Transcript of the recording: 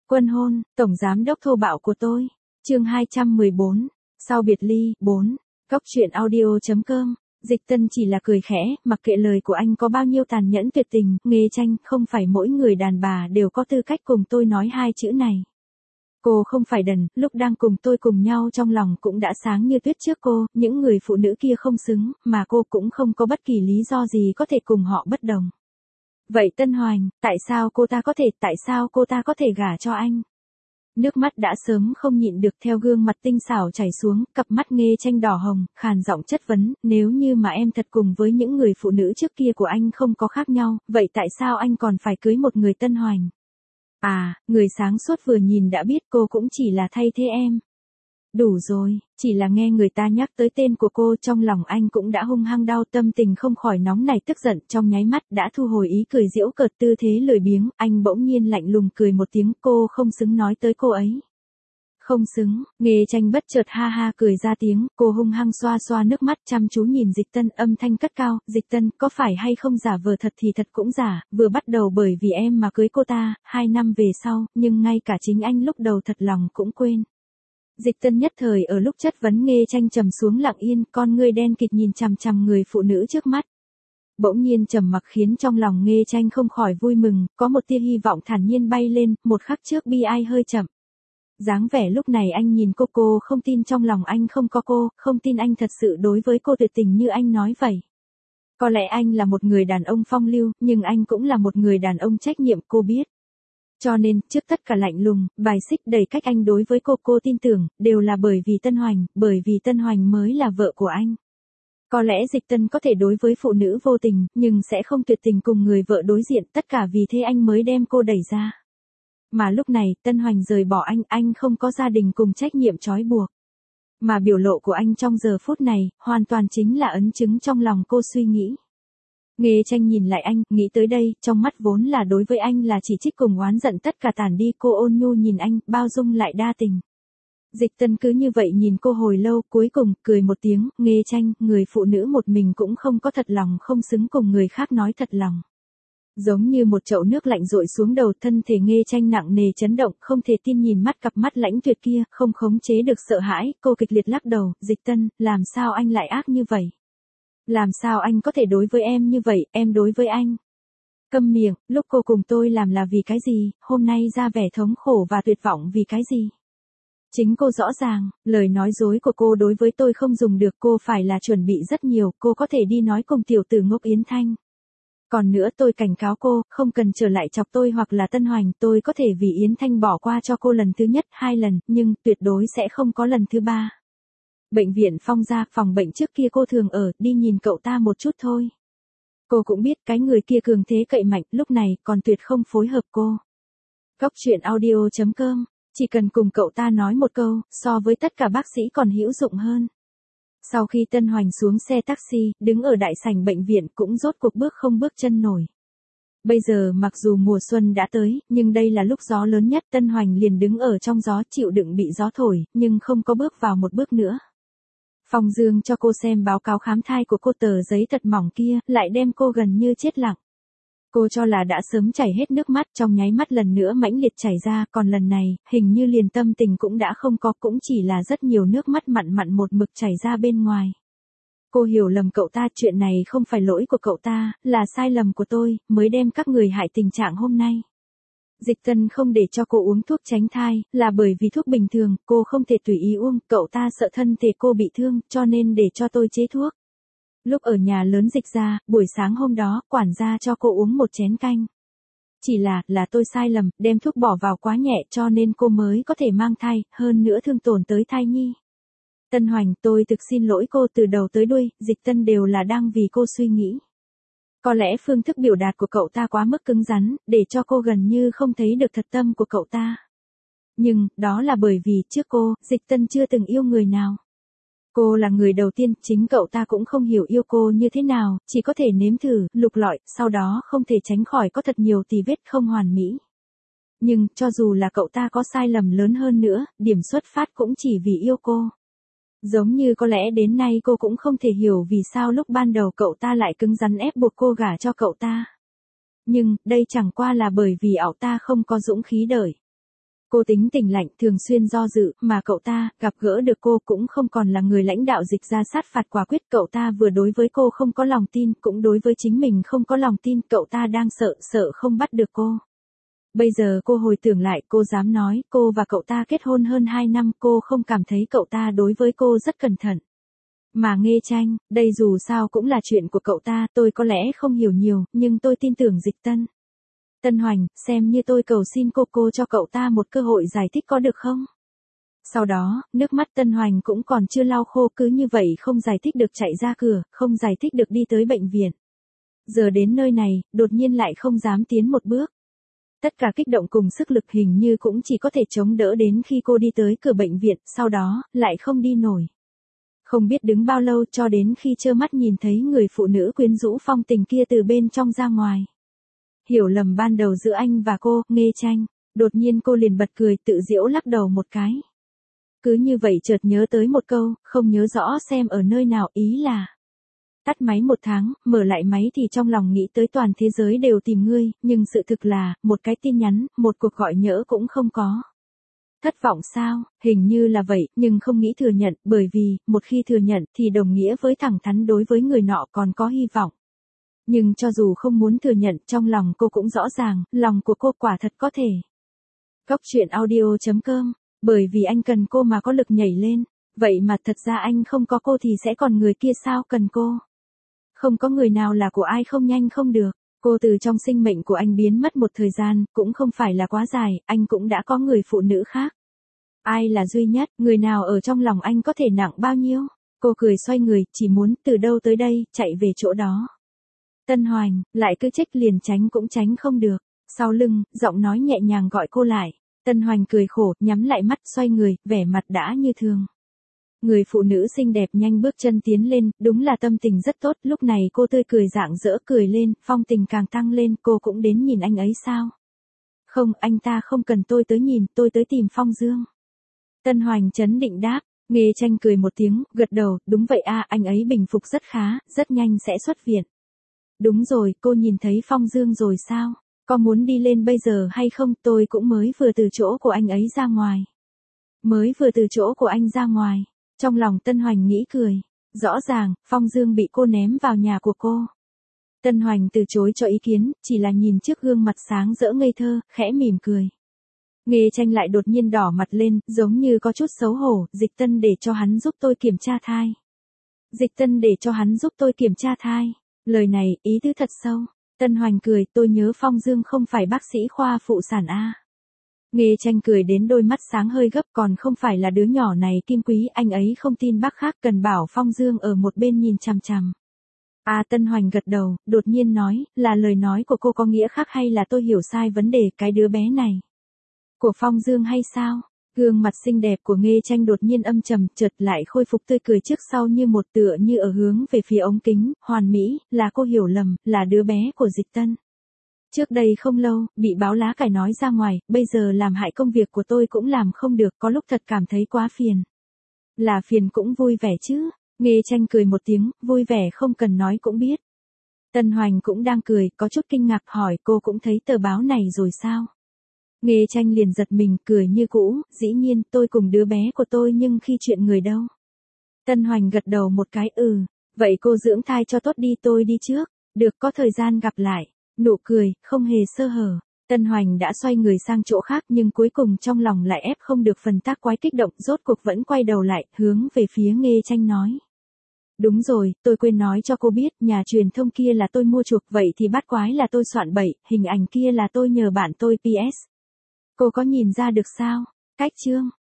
Quân hôn, tổng giám đốc thô bạo của tôi. Chương 214. Sau biệt ly, 4. Góc truyện audio.com. Dịch Tân chỉ là cười khẽ, mặc kệ lời của anh có bao nhiêu tàn nhẫn tuyệt tình, Nghê Tranh, không phải mỗi người đàn bà đều có tư cách cùng tôi nói hai chữ này. Cô không phải đần, lúc đang cùng tôi cùng nhau trong lòng cũng đã sáng như tuyết trước cô, những người phụ nữ kia không xứng, mà cô cũng không có bất kỳ lý do gì có thể cùng họ bất đồng. Vậy Tân Hoành, tại sao cô ta có thể gả cho anh? Nước mắt đã sớm không nhịn được theo gương mặt tinh xảo chảy xuống, cặp mắt Nghê Tranh đỏ hồng, khàn giọng chất vấn, nếu như mà em thật cùng với những người phụ nữ trước kia của anh không có khác nhau, vậy tại sao anh còn phải cưới một người Tân Hoành? À, người sáng suốt vừa nhìn đã biết cô cũng chỉ là thay thế em. Đủ rồi, chỉ là nghe người ta nhắc tới tên của cô trong lòng anh cũng đã hung hăng đau, tâm tình không khỏi nóng nảy tức giận, trong nháy mắt đã thu hồi ý cười giễu cợt tư thế lười biếng, anh bỗng nhiên lạnh lùng cười một tiếng, cô không xứng nói tới cô ấy. Không xứng, Nghê Tranh bất chợt ha ha cười ra tiếng, cô hung hăng xoa xoa nước mắt chăm chú nhìn Dịch Tân, âm thanh cất cao, Dịch Tân, có phải hay không giả vờ thật thì thật cũng giả, vừa bắt đầu bởi vì em mà cưới cô ta, 2 năm về sau, nhưng ngay cả chính anh lúc đầu thật lòng cũng quên. Dịch Tân nhất thời ở lúc chất vấn Nghê Tranh trầm xuống lặng yên, con ngươi đen kịt nhìn chằm chằm người phụ nữ trước mắt. Bỗng nhiên trầm mặc khiến trong lòng Nghê Tranh không khỏi vui mừng, có một tia hy vọng thản nhiên bay lên, một khắc trước bi ai hơi chậm. Dáng vẻ lúc này anh nhìn cô không tin trong lòng anh không có cô, không tin anh thật sự đối với cô tuyệt tình như anh nói vậy. Có lẽ anh là một người đàn ông phong lưu, nhưng anh cũng là một người đàn ông trách nhiệm, cô biết. Cho nên, trước tất cả lạnh lùng, bài xích đầy cách anh đối với cô tin tưởng, đều là bởi vì Tân Hoành mới là vợ của anh. Có lẽ Dịch Tân có thể đối với phụ nữ vô tình, nhưng sẽ không tuyệt tình cùng người vợ đối diện, tất cả vì thế anh mới đem cô đẩy ra. Mà lúc này, Tân Hoành rời bỏ anh không có gia đình cùng trách nhiệm trói buộc. Mà biểu lộ của anh trong giờ phút này, hoàn toàn chính là ấn chứng trong lòng cô suy nghĩ. Nghê Tranh nhìn lại anh, nghĩ tới đây, trong mắt vốn là đối với anh là chỉ trích cùng oán giận tất cả tản đi, cô ôn nhu nhìn anh, bao dung lại đa tình. Dịch Tân cứ như vậy nhìn cô hồi lâu, cuối cùng, cười một tiếng, Nghê Tranh, người phụ nữ một mình cũng không có thật lòng, không xứng cùng người khác nói thật lòng. Giống như một chậu nước lạnh dội xuống đầu, thân thể Nghê Tranh nặng nề chấn động, không thể tin nhìn mắt cặp mắt lãnh tuyệt kia, không khống chế được sợ hãi, cô kịch liệt lắc đầu, Dịch Tân, làm sao anh lại ác như vậy? Làm sao anh có thể đối với em như vậy, em đối với anh? Câm miệng, lúc cô cùng tôi làm là vì cái gì, hôm nay ra vẻ thống khổ và tuyệt vọng vì cái gì? Chính cô rõ ràng, lời nói dối của cô đối với tôi không dùng được, cô phải là chuẩn bị rất nhiều, cô có thể đi nói cùng tiểu tử ngốc Yến Thanh. Còn nữa tôi cảnh cáo cô, không cần trở lại chọc tôi hoặc là Tân Hoành, tôi có thể vì Yến Thanh bỏ qua cho cô lần thứ nhất, 2 lần, nhưng tuyệt đối sẽ không có lần thứ 3. Bệnh viện Phong gia, phòng bệnh trước kia cô thường ở, đi nhìn cậu ta một chút thôi. Cô cũng biết cái người kia cường thế cậy mạnh, lúc này còn tuyệt không phối hợp cô. Góc truyện audio.com, chỉ cần cùng cậu ta nói một câu, so với tất cả bác sĩ còn hữu dụng hơn. Sau khi Tân Hoành xuống xe taxi, đứng ở đại sảnh bệnh viện cũng rốt cuộc bước không bước chân nổi. Bây giờ mặc dù mùa xuân đã tới, nhưng đây là lúc gió lớn nhất, Tân Hoành liền đứng ở trong gió chịu đựng bị gió thổi, nhưng không có bước vào một bước nữa. Phong Dương cho cô xem báo cáo khám thai của cô, tờ giấy thật mỏng kia, lại đem cô gần như chết lặng. Cô cho là đã sớm chảy hết nước mắt, trong nháy mắt lần nữa mãnh liệt chảy ra, còn lần này, hình như liền tâm tình cũng đã không có, cũng chỉ là rất nhiều nước mắt mặn mặn một mực chảy ra bên ngoài. Cô hiểu lầm cậu ta, chuyện này không phải lỗi của cậu ta, là sai lầm của tôi, mới đem các người hại tình trạng hôm nay. Dịch Tân không để cho cô uống thuốc tránh thai, là bởi vì thuốc bình thường, cô không thể tùy ý uống, cậu ta sợ thân thể cô bị thương, cho nên để cho tôi chế thuốc. Lúc ở nhà lớn Dịch gia, buổi sáng hôm đó, quản gia cho cô uống một chén canh. Chỉ là tôi sai lầm, đem thuốc bỏ vào quá nhẹ cho nên cô mới có thể mang thai, hơn nữa thương tổn tới thai nhi. Tân Hoành, tôi thực xin lỗi cô, từ đầu tới đuôi, Dịch Tân đều là đang vì cô suy nghĩ. Có lẽ phương thức biểu đạt của cậu ta quá mức cứng rắn, để cho cô gần như không thấy được thật tâm của cậu ta. Nhưng, đó là bởi vì trước cô, Dịch Tân chưa từng yêu người nào. Cô là người đầu tiên, chính cậu ta cũng không hiểu yêu cô như thế nào, chỉ có thể nếm thử, lục lọi, sau đó không thể tránh khỏi có thật nhiều tì vết không hoàn mỹ. Nhưng, cho dù là cậu ta có sai lầm lớn hơn nữa, điểm xuất phát cũng chỉ vì yêu cô. Giống như có lẽ đến nay cô cũng không thể hiểu vì sao lúc ban đầu cậu ta lại cứng rắn ép buộc cô gả cho cậu ta. Nhưng, đây chẳng qua là bởi vì ảo ta không có dũng khí đợi. Cô tính tình lạnh, thường xuyên do dự, mà cậu ta, gặp gỡ được cô cũng không còn là người lãnh đạo dịch ra sát phạt quả quyết. Cậu ta vừa đối với cô không có lòng tin, cũng đối với chính mình không có lòng tin. Cậu ta đang sợ không bắt được cô. Bây giờ cô hồi tưởng lại, cô dám nói, cô và cậu ta kết hôn hơn 2 năm, cô không cảm thấy cậu ta đối với cô rất cẩn thận. Mà Nghê Tranh, đây dù sao cũng là chuyện của cậu ta, tôi có lẽ không hiểu nhiều, nhưng tôi tin tưởng Dịch Tân. Tân Hoành, xem như tôi cầu xin cô cho cậu ta một cơ hội giải thích có được không? Sau đó, nước mắt Tân Hoành cũng còn chưa lau khô, cứ như vậy không giải thích được chạy ra cửa, không giải thích được đi tới bệnh viện. Giờ đến nơi này, đột nhiên lại không dám tiến một bước. Tất cả kích động cùng sức lực hình như cũng chỉ có thể chống đỡ đến khi cô đi tới cửa bệnh viện, sau đó, lại không đi nổi. Không biết đứng bao lâu cho đến khi trơ mắt nhìn thấy người phụ nữ quyến rũ phong tình kia từ bên trong ra ngoài. Hiểu lầm ban đầu giữa anh và cô, Nghê Tranh, đột nhiên cô liền bật cười tự giễu lắc đầu một cái. Cứ như vậy chợt nhớ tới một câu, không nhớ rõ xem ở nơi nào, ý là. Tắt máy 1 tháng, mở lại máy thì trong lòng nghĩ tới toàn thế giới đều tìm ngươi, nhưng sự thực là, một cái tin nhắn, một cuộc gọi nhỡ cũng không có. Thất vọng sao? Hình như là vậy, nhưng không nghĩ thừa nhận, bởi vì, một khi thừa nhận thì đồng nghĩa với thẳng thắn đối với người nọ còn có hy vọng. Nhưng cho dù không muốn thừa nhận, trong lòng cô cũng rõ ràng, lòng của cô quả thật có thể. Cốc truyện audio.com, bởi vì anh cần cô mà có lực nhảy lên, vậy mà thật ra anh không có cô thì sẽ còn người kia sao cần cô. Không có người nào là của ai không nhanh không được. Cô từ trong sinh mệnh của anh biến mất một thời gian, cũng không phải là quá dài, anh cũng đã có người phụ nữ khác. Ai là duy nhất, người nào ở trong lòng anh có thể nặng bao nhiêu? Cô cười xoay người, chỉ muốn từ đâu tới đây, chạy về chỗ đó. Tân Hoành, lại cứ trách liền tránh cũng tránh không được. Sau lưng, giọng nói nhẹ nhàng gọi cô lại. Tân Hoành cười khổ, nhắm lại mắt xoay người, vẻ mặt đã như thường. Người phụ nữ xinh đẹp nhanh bước chân tiến lên, đúng là tâm tình rất tốt, lúc này cô tươi cười rạng rỡ cười lên, phong tình càng tăng lên, cô cũng đến nhìn anh ấy sao? Không, anh ta không cần tôi tới nhìn, tôi tới tìm Phong Dương. Tân Hoành trấn định đáp, Nghê Tranh cười một tiếng, gật đầu, đúng vậy a, anh ấy bình phục rất khá, rất nhanh sẽ xuất viện. Đúng rồi, cô nhìn thấy Phong Dương rồi sao? Có muốn đi lên bây giờ hay không? Tôi cũng mới vừa từ chỗ của anh ấy ra ngoài. Mới vừa từ chỗ của anh ra ngoài. Trong lòng Tân Hoành nghĩ cười. Rõ ràng, Phong Dương bị cô ném vào nhà của cô. Tân Hoành từ chối cho ý kiến, chỉ là nhìn trước gương mặt sáng rỡ ngây thơ, khẽ mỉm cười. Nghê Tranh lại đột nhiên đỏ mặt lên, giống như có chút xấu hổ, Dịch Tân để cho hắn giúp tôi kiểm tra thai. Dịch Tân để cho hắn giúp tôi kiểm tra thai. Lời này, ý tứ thật sâu. Tân Hoành cười, tôi nhớ Phong Dương không phải bác sĩ khoa phụ sản a. Nghê Tranh cười đến đôi mắt sáng hơi gấp, còn không phải là đứa nhỏ này Kim Quý, anh ấy không tin bác khác, cần bảo Phong Dương ở một bên nhìn chằm chằm. Tân Hoành gật đầu, đột nhiên nói, là lời nói của cô có nghĩa khác hay là tôi hiểu sai vấn đề cái đứa bé này? Của Phong Dương hay sao? Gương mặt xinh đẹp của Nghê Tranh đột nhiên âm trầm, chợt lại khôi phục tươi cười trước sau như một, tựa như ở hướng về phía ống kính, hoàn mỹ, là cô hiểu lầm, là đứa bé của Dịch Tân. Trước đây không lâu, bị báo lá cải nói ra ngoài, bây giờ làm hại công việc của tôi cũng làm không được, có lúc thật cảm thấy quá phiền. Là phiền cũng vui vẻ chứ. Nghê Tranh cười một tiếng, vui vẻ không cần nói cũng biết. Tân Hoành cũng đang cười, có chút kinh ngạc hỏi, cô cũng thấy tờ báo này rồi sao? Nghê Tranh liền giật mình, cười như cũ, dĩ nhiên, tôi cùng đứa bé của tôi nhưng khi chuyện người đâu? Tân Hoành gật đầu một cái, vậy cô dưỡng thai cho tốt đi, tôi đi trước, được, có thời gian gặp lại. Nụ cười, không hề sơ hở. Tân Hoành đã xoay người sang chỗ khác nhưng cuối cùng trong lòng lại ép không được phần tác quái kích động, rốt cuộc vẫn quay đầu lại, hướng về phía Nghê Tranh nói. Đúng rồi, tôi quên nói cho cô biết, nhà truyền thông kia là tôi mua chuộc, vậy thì bắt quái là tôi soạn bậy, hình ảnh kia là tôi nhờ bạn tôi PS. Cô có nhìn ra được sao? Cách chương.